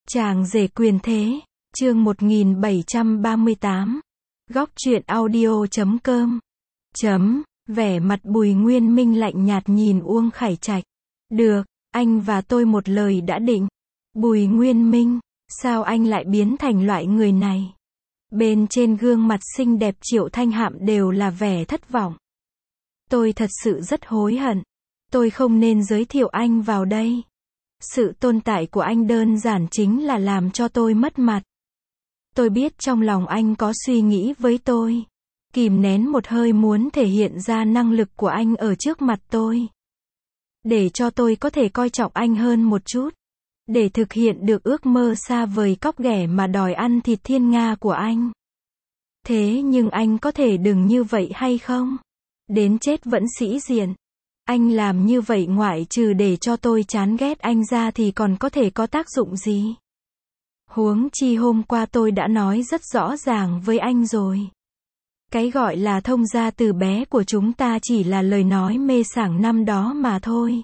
Chàng rể quyền thế, chương 1738. Góc truyện audio.com. Vẻ mặt Bùi Nguyên Minh lạnh nhạt nhìn Uông Khải Trạch. Được, anh và tôi một lời đã định. Bùi Nguyên Minh, sao anh lại biến thành loại người này? Bên trên gương mặt xinh đẹp Triệu Thanh Hạm đều là vẻ thất vọng. Tôi thật sự rất hối hận. Tôi không nên giới thiệu anh vào đây. Sự tồn tại của anh đơn giản chính là làm cho tôi mất mặt. Tôi biết trong lòng anh có suy nghĩ với tôi. Kìm nén một hơi muốn thể hiện ra năng lực của anh ở trước mặt tôi. Để cho tôi có thể coi trọng anh hơn một chút. Để thực hiện được ước mơ xa vời cóc ghẻ mà đòi ăn thịt thiên nga của anh. Thế nhưng anh có thể đừng như vậy hay không? Đến chết vẫn sĩ diện. Anh làm như vậy ngoại trừ để cho tôi chán ghét anh ra thì còn có thể có tác dụng gì? Huống chi hôm qua tôi đã nói rất rõ ràng với anh rồi. Cái gọi là thông gia từ bé của chúng ta chỉ là lời nói mê sảng năm đó mà thôi.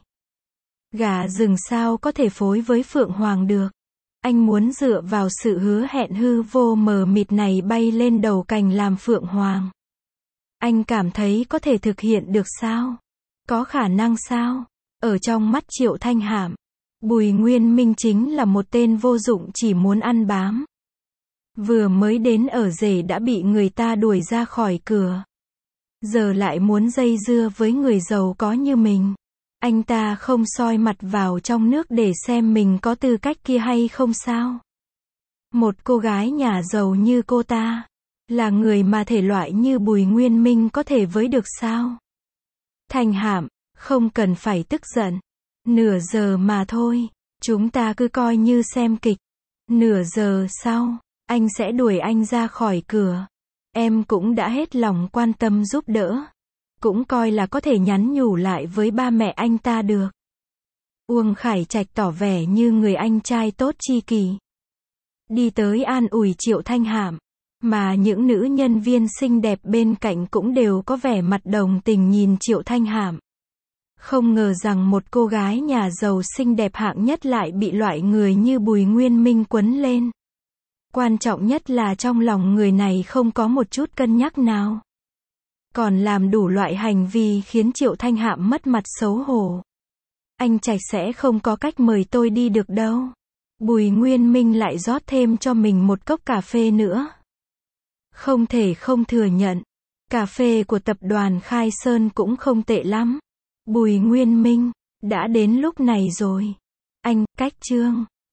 Gà rừng sao có thể phối với phượng hoàng được? Anh muốn dựa vào sự hứa hẹn hư vô mờ mịt này bay lên đầu cành làm phượng hoàng. Anh cảm thấy có thể thực hiện được sao? Có khả năng sao? Ở trong mắt Triệu Thanh Hạm, Bùi Nguyên Minh chính là một tên vô dụng chỉ muốn ăn bám. Vừa mới đến ở rể đã bị người ta đuổi ra khỏi cửa. Giờ lại muốn dây dưa với người giàu có như mình. Anh ta không soi mặt vào trong nước để xem mình có tư cách kia hay không sao? Một cô gái nhà giàu như cô ta, là người mà thể loại như Bùi Nguyên Minh có thể với được sao? Thanh Hạm, không cần phải tức giận. Nửa giờ mà thôi, chúng ta cứ coi như xem kịch. Nửa giờ sau, anh sẽ đuổi anh ra khỏi cửa. Em cũng đã hết lòng quan tâm giúp đỡ. Cũng coi là có thể nhắn nhủ lại với ba mẹ anh ta được. Uông Khải Trạch tỏ vẻ như người anh trai tốt chi kỷ. Đi tới an ủi Triệu Thanh Hạm. Mà những nữ nhân viên xinh đẹp bên cạnh cũng đều có vẻ mặt đồng tình nhìn Triệu Thanh Hạm. Không ngờ rằng một cô gái nhà giàu xinh đẹp hạng nhất lại bị loại người như Bùi Nguyên Minh quấn lên. Quan trọng nhất là trong lòng người này không có một chút cân nhắc nào. Còn làm đủ loại hành vi khiến Triệu Thanh Hạm mất mặt xấu hổ. Anh Trạch sẽ không có cách mời tôi đi được đâu. Bùi Nguyên Minh lại rót thêm cho mình một cốc cà phê nữa. Không thể không thừa nhận, cà phê của tập đoàn Khai Sơn cũng không tệ lắm. Bùi Nguyên Minh, đã đến lúc này rồi. Anh, cách chương.